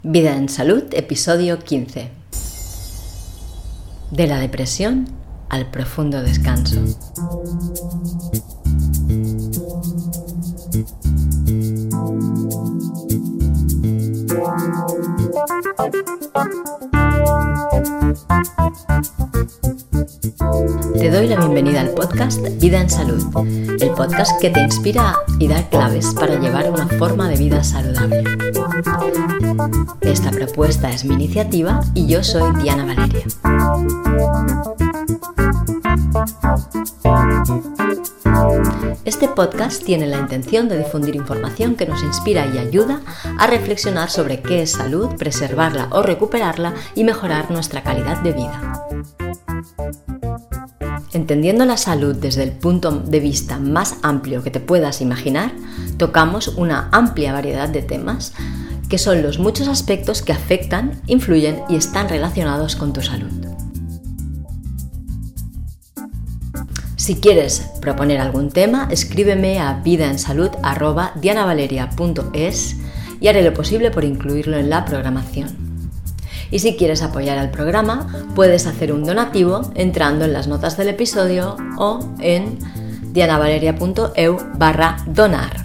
Vida en Salud, episodio 15. De la depresión al profundo descanso. Te doy la bienvenida al podcast Vida en Salud, el podcast que te inspira y da claves para llevar una forma de vida saludable. Esta propuesta es mi iniciativa y yo soy Diana Valeria. Este podcast tiene la intención de difundir información que nos inspira y ayuda a reflexionar sobre qué es salud, preservarla o recuperarla y mejorar nuestra calidad de vida. Entendiendo la salud desde el punto de vista más amplio que te puedas imaginar, tocamos una amplia variedad de temas que son los muchos aspectos que afectan, influyen y están relacionados con tu salud. Si quieres proponer algún tema, escríbeme a vidaensalud@dianavaleria.es y haré lo posible por incluirlo en la programación. Y si quieres apoyar al programa, puedes hacer un donativo entrando en las notas del episodio o en dianavaleria.eu/donar.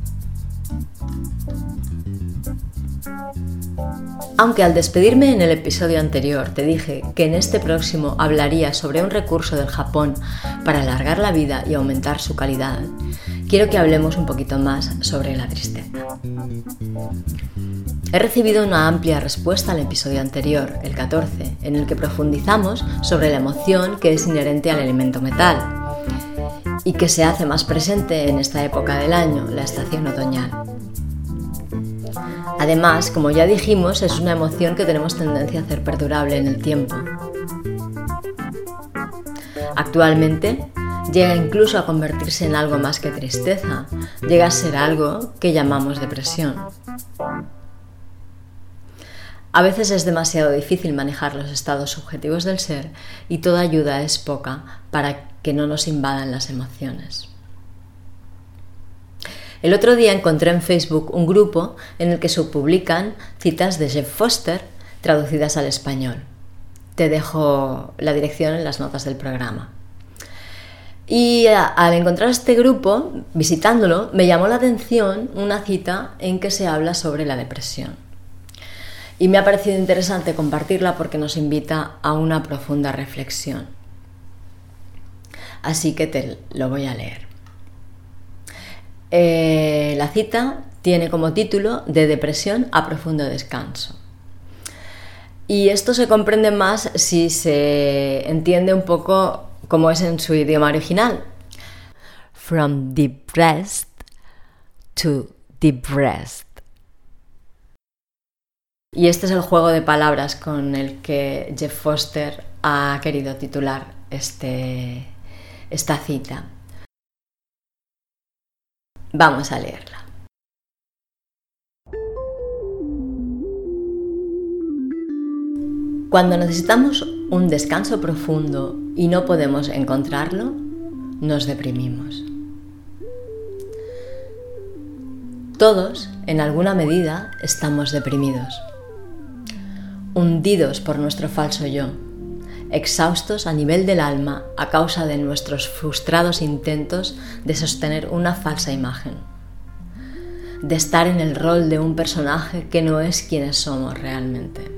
Aunque al despedirme en el episodio anterior te dije que en este próximo hablaría sobre un recurso del Japón para alargar la vida y aumentar su calidad, quiero que hablemos un poquito más sobre la tristeza. He recibido una amplia respuesta al episodio anterior, el 14, en el que profundizamos sobre la emoción que es inherente al elemento metal y que se hace más presente en esta época del año, la estación otoñal. Además, como ya dijimos, es una emoción que tenemos tendencia a hacer perdurable en el tiempo. Actualmente, llega incluso a convertirse en algo más que tristeza, llega a ser algo que llamamos depresión. A veces es demasiado difícil manejar los estados subjetivos del ser y toda ayuda es poca para que no nos invadan las emociones. El otro día encontré en Facebook un grupo en el que se publican citas de Jeff Foster traducidas al español. Te dejo la dirección en las notas del programa. Y al encontrar este grupo, visitándolo, me llamó la atención una cita en que se habla sobre la depresión. Y me ha parecido interesante compartirla porque nos invita a una profunda reflexión. Así que te lo voy a leer. La cita tiene como título De depresión a profundo descanso. Y esto se comprende más si se entiende un poco cómo es en su idioma original. From depressed to depressed. Y este es el juego de palabras con el que Jeff Foster ha querido titular esta cita. Vamos a leerla. Cuando necesitamos un descanso profundo y no podemos encontrarlo, nos deprimimos. Todos, en alguna medida, estamos deprimidos. Hundidos por nuestro falso yo, exhaustos a nivel del alma a causa de nuestros frustrados intentos de sostener una falsa imagen, de estar en el rol de un personaje que no es quienes somos realmente.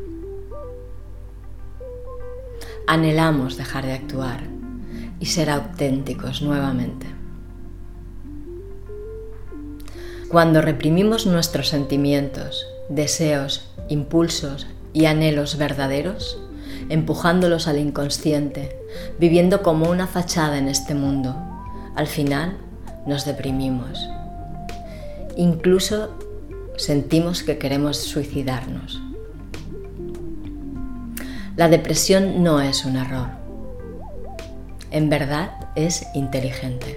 Anhelamos dejar de actuar y ser auténticos nuevamente. Cuando reprimimos nuestros sentimientos, deseos, impulsos y anhelos verdaderos, empujándolos al inconsciente, viviendo como una fachada en este mundo, al final nos deprimimos. Incluso sentimos que queremos suicidarnos. La depresión no es un error. En verdad es inteligente.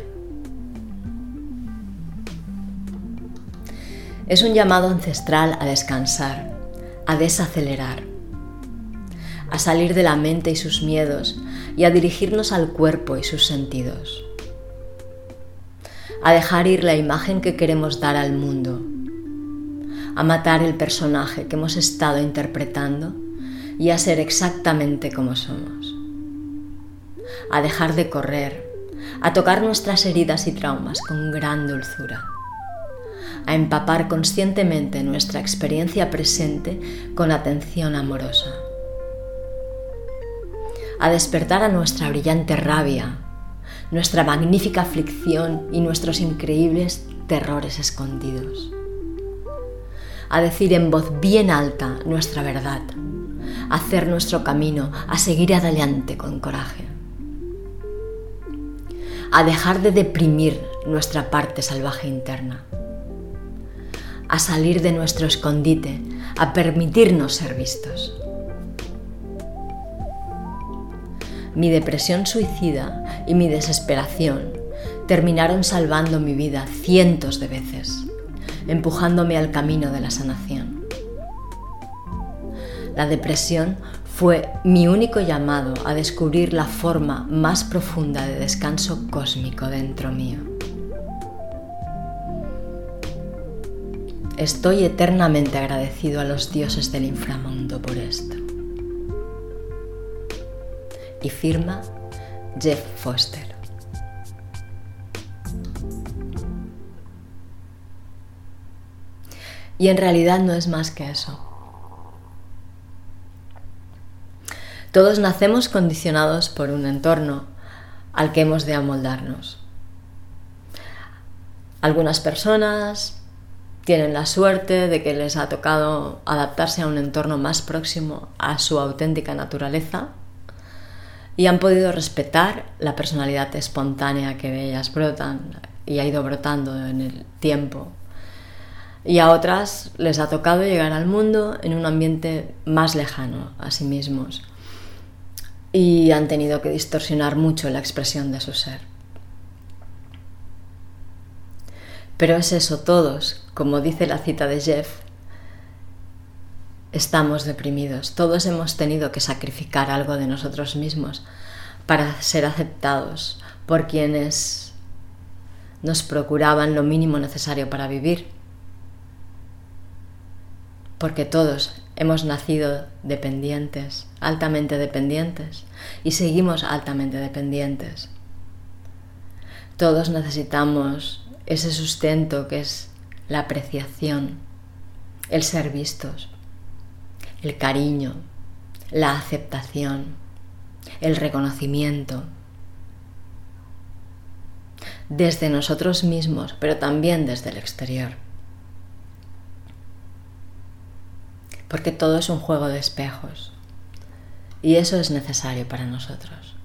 Es un llamado ancestral a descansar, a desacelerar, a salir de la mente y sus miedos y a dirigirnos al cuerpo y sus sentidos, a dejar ir la imagen que queremos dar al mundo, a matar el personaje que hemos estado interpretando y a ser exactamente como somos, a dejar de correr, a tocar nuestras heridas y traumas con gran dulzura, a empapar conscientemente nuestra experiencia presente con atención amorosa, a despertar a nuestra brillante rabia, nuestra magnífica aflicción y nuestros increíbles terrores escondidos, a decir en voz bien alta nuestra verdad, a hacer nuestro camino, a seguir adelante con coraje, a dejar de deprimir nuestra parte salvaje interna, a salir de nuestro escondite, a permitirnos ser vistos. Mi depresión suicida y mi desesperación terminaron salvando mi vida cientos de veces, empujándome al camino de la sanación. La depresión fue mi único llamado a descubrir la forma más profunda de descanso cósmico dentro mío. Estoy eternamente agradecido a los dioses del inframundo por esto. Y firma Jeff Foster. Y en realidad no es más que eso. Todos nacemos condicionados por un entorno al que hemos de amoldarnos. Algunas personas tienen la suerte de que les ha tocado adaptarse a un entorno más próximo a su auténtica naturaleza y han podido respetar la personalidad espontánea que de ellas brotan y ha ido brotando en el tiempo. Y a otras les ha tocado llegar al mundo en un ambiente más lejano a sí mismos y han tenido que distorsionar mucho la expresión de su ser. Pero es eso, todos, como dice la cita de Jeff, estamos deprimidos, todos hemos tenido que sacrificar algo de nosotros mismos para ser aceptados por quienes nos procuraban lo mínimo necesario para vivir. Porque todos hemos nacido dependientes, altamente dependientes, y seguimos altamente dependientes. Todos necesitamos ese sustento que es la apreciación, el ser vistos, el cariño, la aceptación, el reconocimiento, desde nosotros mismos, pero también desde el exterior. Porque todo es un juego de espejos y eso es necesario para nosotros.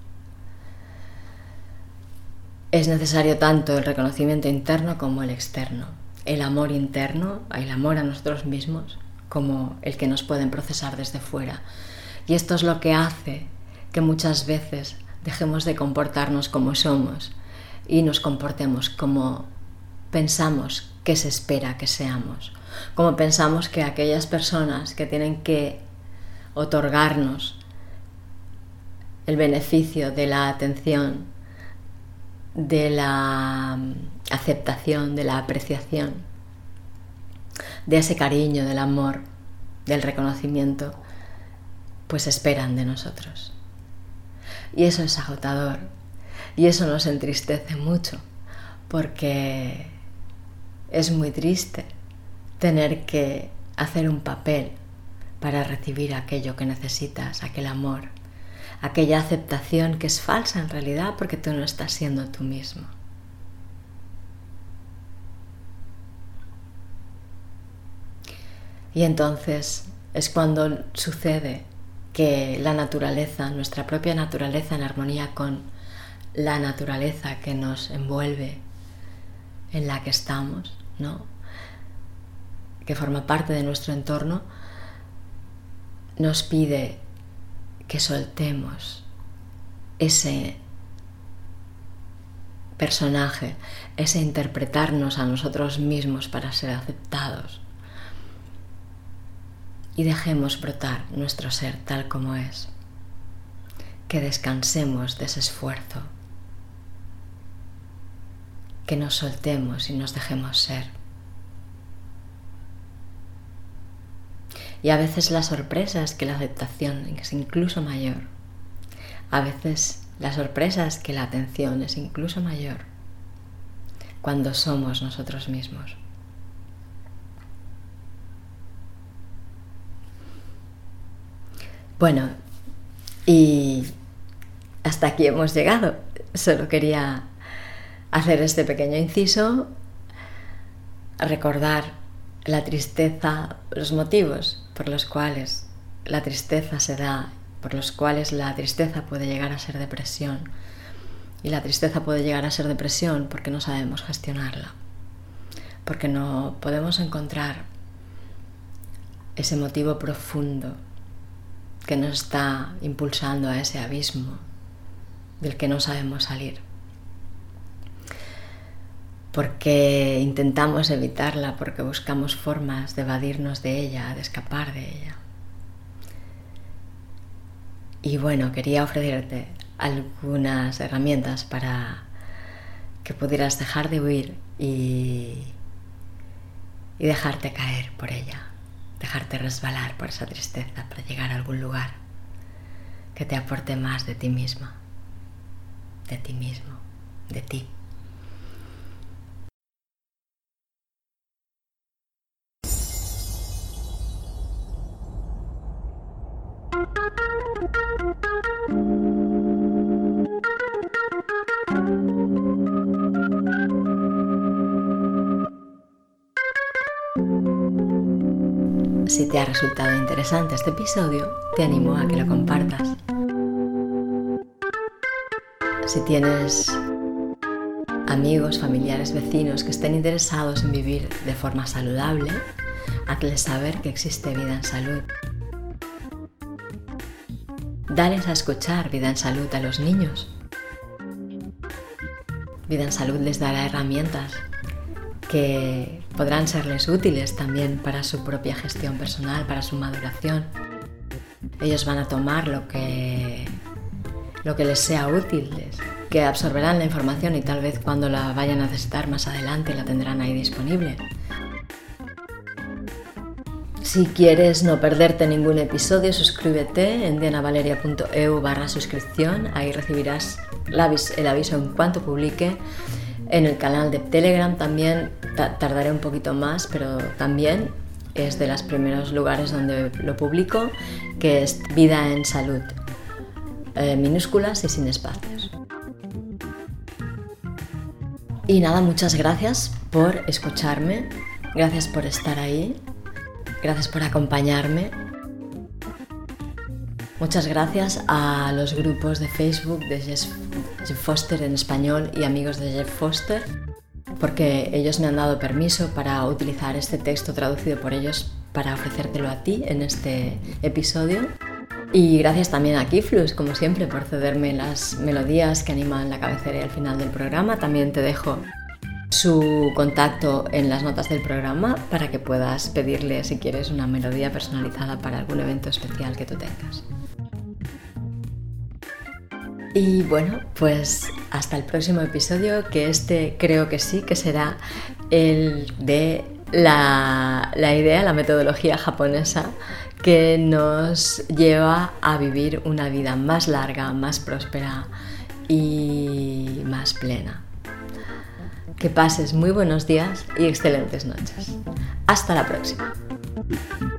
Es necesario tanto el reconocimiento interno como el externo, el amor interno, el amor a nosotros mismos, como el que nos pueden procesar desde fuera. Y esto es lo que hace que muchas veces dejemos de comportarnos como somos y nos comportemos como pensamos que se espera que seamos, como pensamos que aquellas personas que tienen que otorgarnos el beneficio de la atención, de la aceptación, de la apreciación, de ese cariño, del amor, del reconocimiento, pues esperan de nosotros. Y eso es agotador y eso nos entristece mucho porque es muy triste tener que hacer un papel para recibir aquello que necesitas, aquel amor, aquella aceptación que es falsa en realidad porque tú no estás siendo tú mismo. Y entonces es cuando sucede que la naturaleza, nuestra propia naturaleza en armonía con la naturaleza que nos envuelve, en la que estamos, ¿no?, que forma parte de nuestro entorno, nos pide que soltemos ese personaje, ese interpretarnos a nosotros mismos para ser aceptados y dejemos brotar nuestro ser tal como es, que descansemos de ese esfuerzo, que nos soltemos y nos dejemos ser. Y a veces la sorpresa es que la aceptación es incluso mayor. A veces la sorpresa es que la atención es incluso mayor cuando somos nosotros mismos. Bueno, y hasta aquí hemos llegado. Solo quería hacer este pequeño inciso, recordar la tristeza, los motivos por los cuales la tristeza se da, por los cuales la tristeza puede llegar a ser depresión. Y la tristeza puede llegar a ser depresión porque no sabemos gestionarla, porque no podemos encontrar ese motivo profundo que nos está impulsando a ese abismo del que no sabemos salir. Porque intentamos evitarla, porque buscamos formas de evadirnos de ella, de escapar de ella. Y bueno, quería ofrecerte algunas herramientas para que pudieras dejar de huir y dejarte caer por ella, dejarte resbalar por esa tristeza para llegar a algún lugar que te aporte más de ti misma, de ti mismo, de ti. Si te ha resultado interesante este episodio, te animo a que lo compartas. Si tienes amigos, familiares, vecinos que estén interesados en vivir de forma saludable, hazles saber que existe Vida en Salud. Dales a escuchar Vida en Salud a los niños. Vida en Salud les dará herramientas que podrán serles útiles también para su propia gestión personal, para su maduración. Ellos van a tomar lo que les sea útil, que absorberán la información y tal vez cuando la vayan a necesitar más adelante la tendrán ahí disponible. Si quieres no perderte ningún episodio, suscríbete en dianavaleria.eu/suscripción. Ahí recibirás el aviso en cuanto publique. En el canal de Telegram también tardaré un poquito más, pero también es de los primeros lugares donde lo publico, que es Vida en Salud, minúsculas y sin espacios. Y nada, muchas gracias por escucharme, gracias por estar ahí, gracias por acompañarme. Muchas gracias a los grupos de Facebook de Jeff Foster en español y amigos de Jeff Foster, porque ellos me han dado permiso para utilizar este texto traducido por ellos para ofrecértelo a ti en este episodio. Y gracias también a Kiflux, como siempre, por cederme las melodías que animan la cabecera y al final del programa. También te dejo su contacto en las notas del programa para que puedas pedirle si quieres una melodía personalizada para algún evento especial que tú tengas. Y bueno, pues hasta el próximo episodio, que creo que sí, que será el de la idea, la metodología japonesa que nos lleva a vivir una vida más larga, más próspera y más plena. Que pases muy buenos días y excelentes noches. Hasta la próxima.